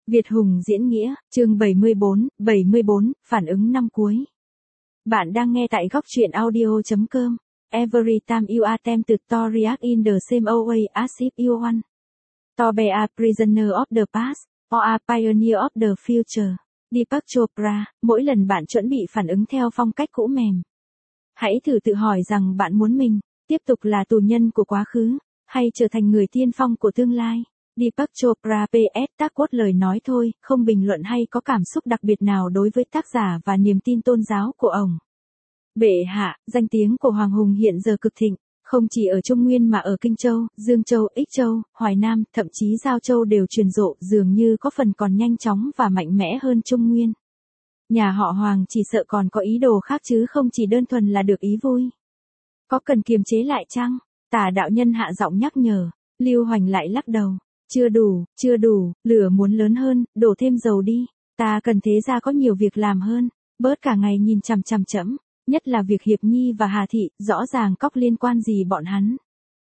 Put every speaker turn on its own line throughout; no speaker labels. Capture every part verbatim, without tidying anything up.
Việt Hùng diễn nghĩa, chương bảy mươi bốn, bảy mươi bốn, phản ứng năm cuối. Bạn đang nghe tại góc truyện audio chấm com. Every time you attempt to react in the same way as if you want to be a prisoner of the past, or a pioneer of the future. Deepak Chopra, mỗi lần bạn chuẩn bị phản ứng theo phong cách cũ mềm. Hãy thử tự hỏi rằng bạn muốn mình tiếp tục là tù nhân của quá khứ, hay trở thành người tiên phong của tương lai. Deepak Chopra pê ét tác quote lời nói thôi, không bình luận hay có cảm xúc đặc biệt nào đối với tác giả và niềm tin tôn giáo của ông. Bệ hạ, danh tiếng của Hoàng Hùng hiện giờ cực thịnh, không chỉ ở Trung Nguyên mà ở Kinh Châu, Dương Châu, Ích Châu, Hoài Nam, thậm chí Giao Châu đều truyền rộ, dường như có phần còn nhanh chóng và mạnh mẽ hơn Trung Nguyên. Nhà họ Hoàng chỉ sợ còn có ý đồ khác chứ không chỉ đơn thuần là được ý vui. Có cần kiềm chế lại chăng? Tả đạo nhân hạ giọng nhắc nhở. Lưu Hoành lại lắc đầu. Chưa đủ, chưa đủ, lửa muốn lớn hơn, đổ thêm dầu đi. Ta cần thế ra có nhiều việc làm hơn, bớt cả ngày nhìn chằm chằm chẫm, nhất là việc Hiệp Nhi và Hà Thị, rõ ràng cóc liên quan gì bọn hắn.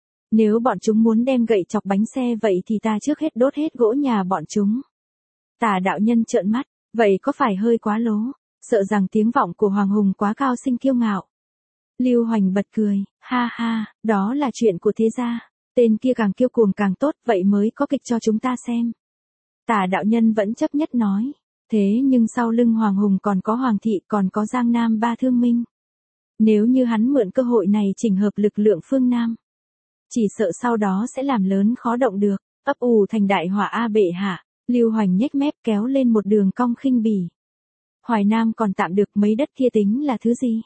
Nếu bọn chúng muốn đem gậy chọc bánh xe vậy thì ta trước hết đốt hết gỗ nhà bọn chúng. Tả đạo nhân trợn mắt, vậy có phải hơi quá lố, sợ rằng tiếng vọng của Hoàng Hùng quá cao sinh kiêu ngạo. Lưu Hoành bật cười, ha ha, đó là chuyện của thế gia. Tên kia càng kiêu cuồng càng tốt, vậy mới có kịch cho chúng ta xem. Tả đạo nhân vẫn chấp nhất nói. Thế nhưng sau lưng Hoàng Hùng còn có Hoàng Thị, còn có Giang Nam ba thương minh. Nếu như hắn mượn cơ hội này chỉnh hợp lực lượng phương Nam, chỉ sợ sau đó sẽ làm lớn khó động được, ấp ủ thành đại họa a bệ hạ. Lưu Hoành nhếch mép kéo lên một đường cong khinh bỉ. Hoài Nam còn tạm được, mấy đất kia tính là thứ gì?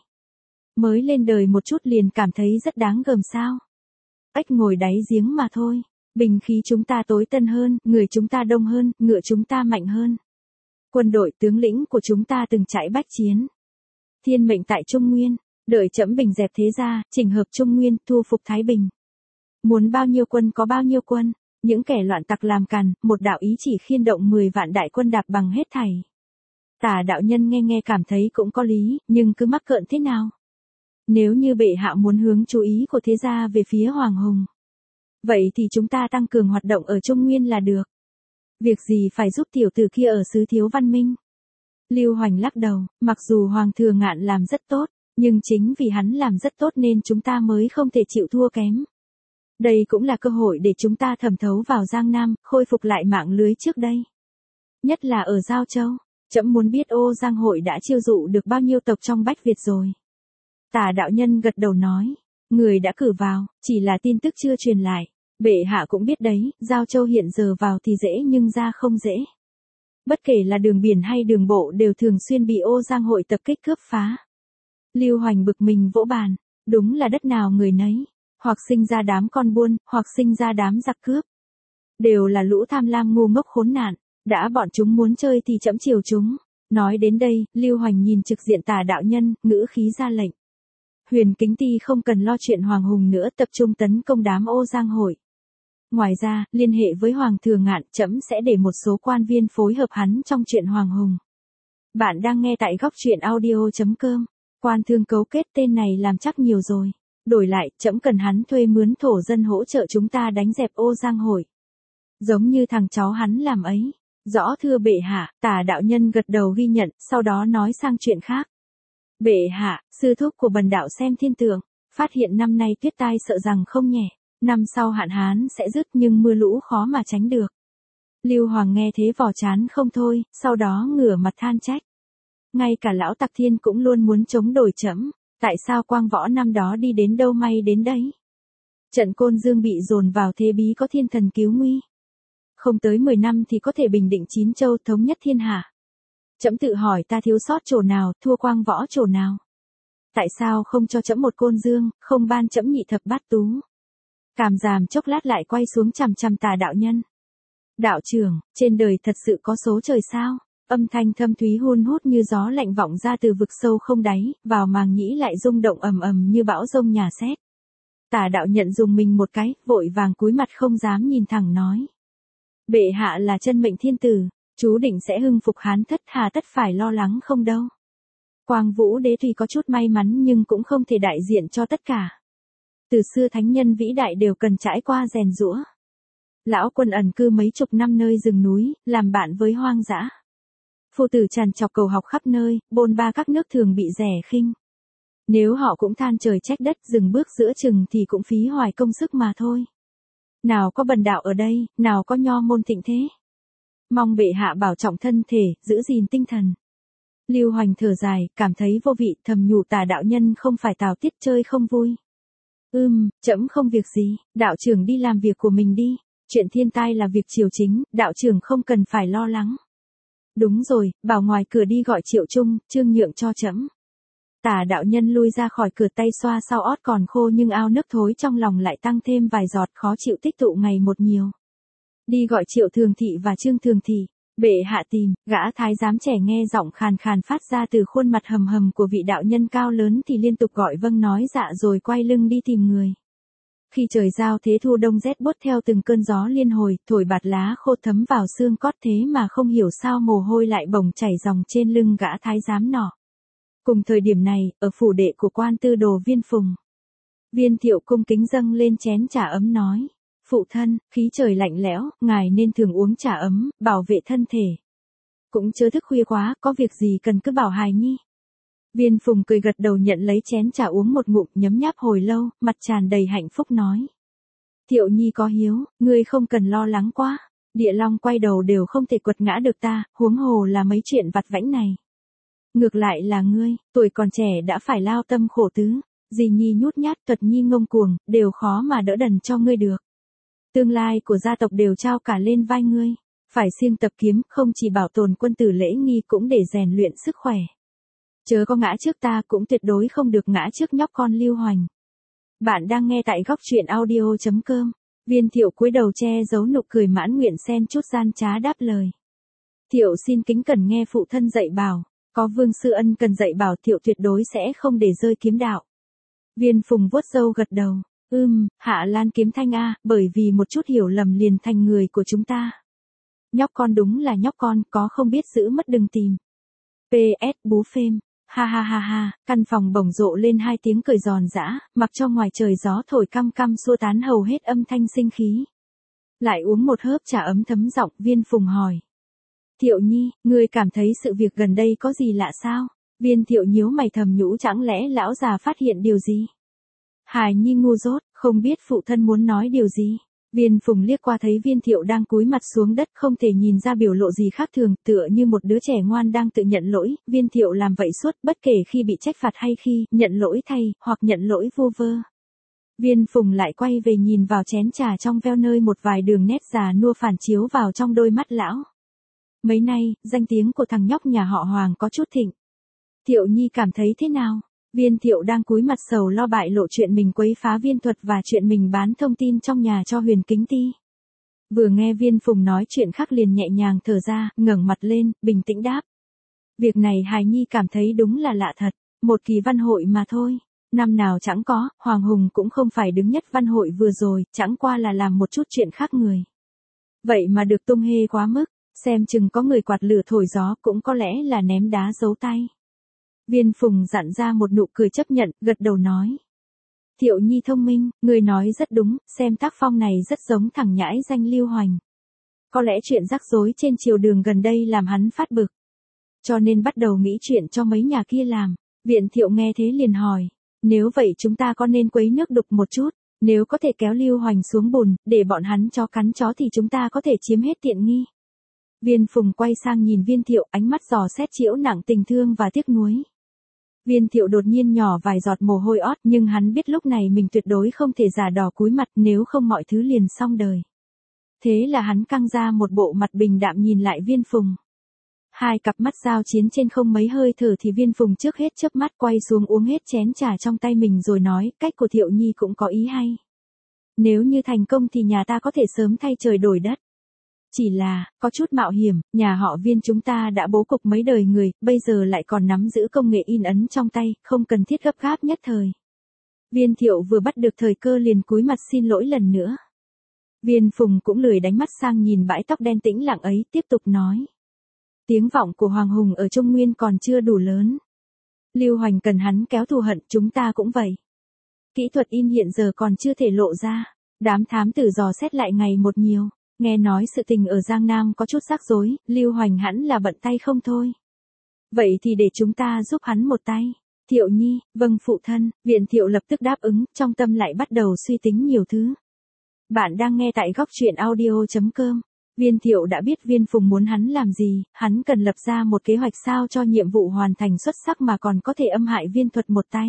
Mới lên đời một chút liền cảm thấy rất đáng gờm sao? Ếch ngồi đáy giếng mà thôi. Bình khí chúng ta tối tân hơn, người chúng ta đông hơn, ngựa chúng ta mạnh hơn. Quân đội tướng lĩnh của chúng ta từng chạy bách chiến. Thiên mệnh tại Trung Nguyên, đợi trẫm bình dẹp thế gia, chỉnh hợp Trung Nguyên, thu phục Thái Bình. Muốn bao nhiêu quân có bao nhiêu quân, những kẻ loạn tặc làm càn, một đạo ý chỉ khiên động mười vạn đại quân đạp bằng hết thảy. Tả đạo nhân nghe nghe cảm thấy cũng có lý, nhưng cứ mắc cợn thế nào? Nếu như bệ hạ muốn hướng chú ý của thế gia về phía Hoàng Hùng, vậy thì chúng ta tăng cường hoạt động ở Trung Nguyên là được. Việc gì phải giúp tiểu tử kia ở xứ thiếu văn minh? Lưu Hoành lắc đầu, mặc dù Hoàng Thừa Ngạn làm rất tốt, nhưng chính vì hắn làm rất tốt nên chúng ta mới không thể chịu thua kém. Đây cũng là cơ hội để chúng ta thẩm thấu vào Giang Nam, khôi phục lại mạng lưới trước đây. Nhất là ở Giao Châu, trẫm muốn biết ô Giang hội đã chiêu dụ được bao nhiêu tộc trong Bách Việt rồi. Tả đạo nhân gật đầu nói, người đã cử vào, chỉ là tin tức chưa truyền lại. Bệ hạ cũng biết đấy, Giao Châu hiện giờ vào thì dễ nhưng ra không dễ. Bất kể là đường biển hay đường bộ đều thường xuyên bị ô Giang hội tập kích cướp phá. Lưu Hoành bực mình vỗ bàn, đúng là đất nào người nấy, hoặc sinh ra đám con buôn, hoặc sinh ra đám giặc cướp. Đều là lũ tham lam ngu ngốc khốn nạn, đã bọn chúng muốn chơi thì trẫm chiều chúng. Nói đến đây, Lưu Hoành nhìn trực diện Tả đạo nhân, ngữ khí ra lệnh. Huyền Kính Ti không cần lo chuyện Hoàng Hùng nữa, tập trung tấn công đám ô Giang hội. Ngoài ra, liên hệ với Hoàng Thừa Ngạn, trẫm sẽ để một số quan viên phối hợp hắn trong chuyện Hoàng Hùng. Bạn đang nghe tại góc truyện audio chấm com. Quan thương cấu kết tên này làm chắc nhiều rồi. Đổi lại, trẫm cần hắn thuê mướn thổ dân hỗ trợ chúng ta đánh dẹp ô Giang hội. Giống như thằng cháu hắn làm ấy. Rõ thưa bệ hạ. Tả đạo nhân gật đầu ghi nhận, sau đó nói sang chuyện khác. Bệ hạ, sư thúc của bần đạo xem thiên tượng, phát hiện năm nay tuyết tai sợ rằng không nhẹ, năm sau hạn hán sẽ dứt nhưng mưa lũ khó mà tránh được. Lưu Hoàng nghe thế vò chán không thôi, sau đó ngửa mặt than trách. Ngay cả lão Tặc Thiên cũng luôn muốn chống đổi trẫm, tại sao Quang Võ năm đó đi đến đâu may đến đấy? Trận Côn Dương bị dồn vào thế bí có thiên thần cứu nguy. Không tới mười năm thì có thể bình định chín châu, thống nhất thiên hạ. Trẫm tự hỏi ta thiếu sót chỗ nào, thua Quang Võ chỗ nào? Tại sao không cho trẫm một Côn Dương, không ban trẫm nhị thập bát tú? Cảm giảm chốc lát lại quay xuống chằm chằm Tả đạo nhân. Đạo trưởng, trên đời thật sự có số trời sao? Âm thanh thâm thúy hun hút như gió lạnh vọng ra từ vực sâu không đáy, vào màng nhĩ lại rung động ầm ầm như bão rông nhà sét. Tả đạo nhận dùng mình một cái, vội vàng cúi mặt không dám nhìn thẳng nói. Bệ hạ là chân mệnh thiên tử, chú định sẽ hưng phục Hán thất, hà tất phải lo lắng không đâu. Quang Vũ đế tuy có chút may mắn nhưng cũng không thể đại diện cho tất cả. Từ xưa thánh nhân vĩ đại đều cần trải qua rèn giũa. Lão quân ẩn cư mấy chục năm nơi rừng núi, làm bạn với hoang dã. Phu tử tràn trọc cầu học khắp nơi, bôn ba các nước thường bị rẻ khinh. Nếu họ cũng than trời trách đất dừng bước giữa chừng thì cũng phí hoài công sức mà thôi. Nào có bần đạo ở đây, nào có nho môn thịnh thế. Mong bệ hạ bảo trọng thân thể, giữ gìn tinh thần. Lưu Hoành thở dài, cảm thấy vô vị, thầm nhủ Tả đạo nhân không phải Tào Tiết chơi không vui. Ừm, trẫm không việc gì, đạo trưởng đi làm việc của mình đi, chuyện thiên tai là việc triều chính, đạo trưởng không cần phải lo lắng. Đúng rồi, bảo ngoài cửa đi gọi Triệu Trung, Trương Nhượng cho trẫm. Tả đạo nhân lui ra khỏi cửa, tay xoa sau ót còn khô nhưng ao nước thối trong lòng lại tăng thêm vài giọt, khó chịu tích tụ ngày một nhiều. Đi gọi Triệu Thường Thị và Trương Thường Thị. Bệ hạ tìm. Gã thái giám trẻ nghe giọng khàn khàn phát ra từ khuôn mặt hầm hầm của vị đạo nhân cao lớn thì liên tục gọi vâng nói dạ rồi quay lưng đi tìm người. Khi trời giao thế thu đông rét buốt theo từng cơn gió liên hồi, thổi bạt lá khô thấm vào xương cốt, thế mà không hiểu sao mồ hôi lại bồng chảy dòng trên lưng gã thái giám nọ. Cùng thời điểm này, ở phủ đệ của quan tư đồ Viên Phùng, Viên Thiệu cung kính dâng lên chén trà ấm nói: Phụ thân, khí trời lạnh lẽo, ngài nên thường uống trà ấm, bảo vệ thân thể. Cũng chớ thức khuya quá, có việc gì cần cứ bảo hài nhi. Viên Phùng cười gật đầu nhận lấy chén trà uống một ngụm, nhấm nháp hồi lâu, mặt tràn đầy hạnh phúc nói: Thiệu nhi có hiếu, ngươi không cần lo lắng quá. Địa long quay đầu đều không thể quật ngã được ta, huống hồ là mấy chuyện vặt vãnh này. Ngược lại là ngươi, tuổi còn trẻ đã phải lao tâm khổ tứ, dì nhi nhút nhát, Thuật nhi ngông cuồng, đều khó mà đỡ đần cho ngươi được. Tương lai của gia tộc đều trao cả lên vai ngươi, phải siêng tập kiếm, không chỉ bảo tồn quân tử lễ nghi cũng để rèn luyện sức khỏe. Chớ có ngã trước ta, cũng tuyệt đối không được ngã trước nhóc con Lưu Hoành. Bạn đang nghe tại góc truyện audio chấm com. Viên Thiệu cúi đầu che giấu nụ cười mãn nguyện xen chút gian trá đáp lời: Thiệu xin kính cẩn nghe phụ thân dạy bảo, có Vương sư ân cần dạy bảo Thiệu tuyệt đối sẽ không để rơi kiếm đạo. Viên Phùng vuốt râu gật đầu: Ừm, Hạ Lan Kiếm Thanh a, bởi vì một chút hiểu lầm liền thành người của chúng ta. Nhóc con đúng là nhóc con, có không biết giữ mất đừng tìm. pê ét Bú phêm. Ha ha ha ha, căn phòng bồng rộ lên hai tiếng cười giòn giã, mặc cho ngoài trời gió thổi căm căm xua tán hầu hết âm thanh sinh khí. Lại uống một hớp trà ấm thấm giọng, Viên Phùng hỏi: Thiệu nhi, ngươi cảm thấy sự việc gần đây có gì lạ sao? Viên Thiệu nhíu mày thầm nhũ, chẳng lẽ lão già phát hiện điều gì? Hài nhi ngu dốt, không biết phụ thân muốn nói điều gì. Viên Phùng liếc qua thấy Viên Thiệu đang cúi mặt xuống đất, không thể nhìn ra biểu lộ gì khác thường, tựa như một đứa trẻ ngoan đang tự nhận lỗi. Viên Thiệu làm vậy suốt, bất kể khi bị trách phạt hay khi nhận lỗi thay, hoặc nhận lỗi vô vơ. Viên Phùng lại quay về nhìn vào chén trà trong veo nơi một vài đường nét già nua phản chiếu vào trong đôi mắt lão. Mấy nay, danh tiếng của thằng nhóc nhà họ Hoàng có chút thịnh. Thiệu nhi cảm thấy thế nào? Viên Thiệu đang cúi mặt sầu lo bại lộ chuyện mình quấy phá Viên Thuật và chuyện mình bán thông tin trong nhà cho Huyền Kính Ti. Vừa nghe Viên Phùng nói chuyện khác liền nhẹ nhàng thở ra, ngẩng mặt lên, bình tĩnh đáp: Việc này hài nhi cảm thấy đúng là lạ thật, một kỳ văn hội mà thôi. Năm nào chẳng có, Hoàng Hùng cũng không phải đứng nhất văn hội vừa rồi, chẳng qua là làm một chút chuyện khác người. Vậy mà được tung hê quá mức, xem chừng có người quạt lửa thổi gió, cũng có lẽ là ném đá giấu tay. Viên Phùng dặn ra một nụ cười chấp nhận, gật đầu nói: Thiệu nhi thông minh, người nói rất đúng, xem tác phong này rất giống thằng nhãi danh Lưu Hoành. Có lẽ chuyện rắc rối trên triều đường gần đây làm hắn phát bực, cho nên bắt đầu nghĩ chuyện cho mấy nhà kia làm. Viện Thiệu nghe thế liền hỏi: Nếu vậy chúng ta có nên quấy nước đục một chút, nếu có thể kéo Lưu Hoành xuống bùn, để bọn hắn chó cắn chó thì chúng ta có thể chiếm hết tiện nghi. Viên Phùng quay sang nhìn Viên Thiệu, ánh mắt dò xét chiếu nặng tình thương và tiếc nuối. Viên Thiệu đột nhiên nhỏ vài giọt mồ hôi ót, nhưng hắn biết lúc này mình tuyệt đối không thể giả đò cúi mặt, nếu không mọi thứ liền xong đời. Thế là hắn căng ra một bộ mặt bình đạm nhìn lại Viên Phùng. Hai cặp mắt giao chiến trên không mấy hơi thở thì Viên Phùng trước hết chớp mắt quay xuống uống hết chén trà trong tay mình rồi nói: Cách của Thiệu nhi cũng có ý hay. Nếu như thành công thì nhà ta có thể sớm thay trời đổi đất. Chỉ là, có chút mạo hiểm, nhà họ Viên chúng ta đã bố cục mấy đời người, bây giờ lại còn nắm giữ công nghệ in ấn trong tay, không cần thiết gấp gáp nhất thời. Viên Thiệu vừa bắt được thời cơ liền cúi mặt xin lỗi lần nữa. Viên Phùng cũng lười đánh mắt sang nhìn bãi tóc đen tĩnh lặng ấy, tiếp tục nói: Tiếng vọng của Hoàng Hùng ở Trung Nguyên còn chưa đủ lớn. Lưu Hoành cần hắn kéo thù hận, chúng ta cũng vậy. Kỹ thuật in hiện giờ còn chưa thể lộ ra. Đám thám tử dò xét lại ngày một nhiều, nghe nói sự tình ở Giang Nam có chút rắc rối, Lưu Hoành hẳn là bận tay không thôi. Vậy thì để chúng ta giúp hắn một tay. Thiệu Nhi, vâng phụ thân, Viên Thiệu lập tức đáp ứng, trong tâm lại bắt đầu suy tính nhiều thứ. Bạn đang nghe tại góc truyện audio.com. Viên Thiệu đã biết Viên Phùng muốn hắn làm gì, hắn cần lập ra một kế hoạch sao cho nhiệm vụ hoàn thành xuất sắc mà còn có thể âm hại Viên Thuật một tay.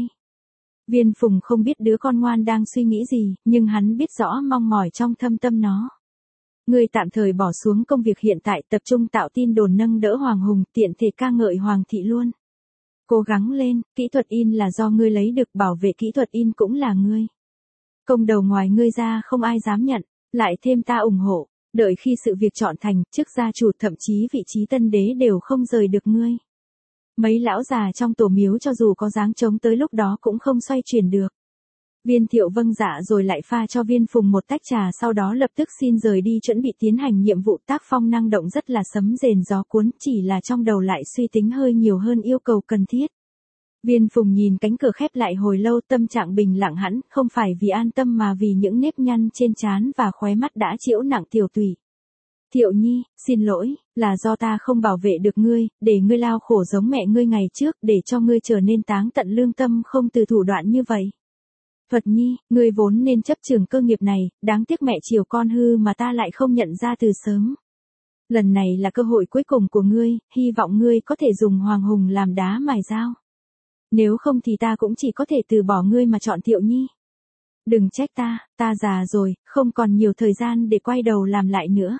Viên Phùng không biết đứa con ngoan đang suy nghĩ gì, nhưng hắn biết rõ mong mỏi trong thâm tâm nó. Ngươi tạm thời bỏ xuống công việc hiện tại, tập trung tạo tin đồn nâng đỡ Hoàng Hùng, tiện thể ca ngợi Hoàng thị luôn. Cố gắng lên, kỹ thuật in là do ngươi lấy được, bảo vệ kỹ thuật in cũng là ngươi. Công đầu ngoài ngươi ra không ai dám nhận, lại thêm ta ủng hộ, đợi khi sự việc chọn thành, chức gia chủ thậm chí vị trí tân đế đều không rời được ngươi. Mấy lão già trong tổ miếu cho dù có dáng chống tới lúc đó cũng không xoay chuyển được. Viên Thiệu vâng dạ rồi lại pha cho Viên Phùng một tách trà, sau đó lập tức xin rời đi chuẩn bị tiến hành nhiệm vụ. Tác phong năng động rất là sấm rền gió cuốn, chỉ là trong đầu lại suy tính hơi nhiều hơn yêu cầu cần thiết. Viên Phùng nhìn cánh cửa khép lại hồi lâu, tâm trạng bình lặng hẳn, không phải vì an tâm mà vì những nếp nhăn trên trán và khóe mắt đã chịu nặng tiểu tủy. Thiệu Nhi, xin lỗi, là do ta không bảo vệ được ngươi, để ngươi lao khổ giống mẹ ngươi ngày trước, để cho ngươi trở nên táng tận lương tâm không từ thủ đoạn như vậy. Thuật Nhi, ngươi vốn nên chấp trường cơ nghiệp này, đáng tiếc mẹ chiều con hư mà ta lại không nhận ra từ sớm. Lần này là cơ hội cuối cùng của ngươi, hy vọng ngươi có thể dùng Hoàng Hùng làm đá mài dao. Nếu không thì ta cũng chỉ có thể từ bỏ ngươi mà chọn Thiệu Nhi. Đừng trách ta, ta già rồi, không còn nhiều thời gian để quay đầu làm lại nữa.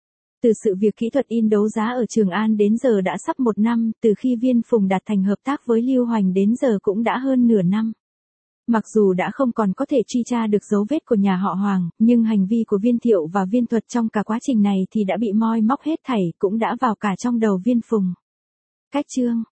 Từ sự việc kỹ thuật in đấu giá ở Trường An đến giờ đã sắp một năm, từ khi Viên Phùng đạt thành hợp tác với Lưu Hoành đến giờ cũng đã hơn nửa năm. Mặc dù đã không còn có thể truy tra được dấu vết của nhà họ Hoàng, nhưng hành vi của Viên Thiệu và Viên Thuật trong cả quá trình này thì đã bị moi móc hết thảy, cũng đã vào cả trong đầu Viên Phùng. Cách chương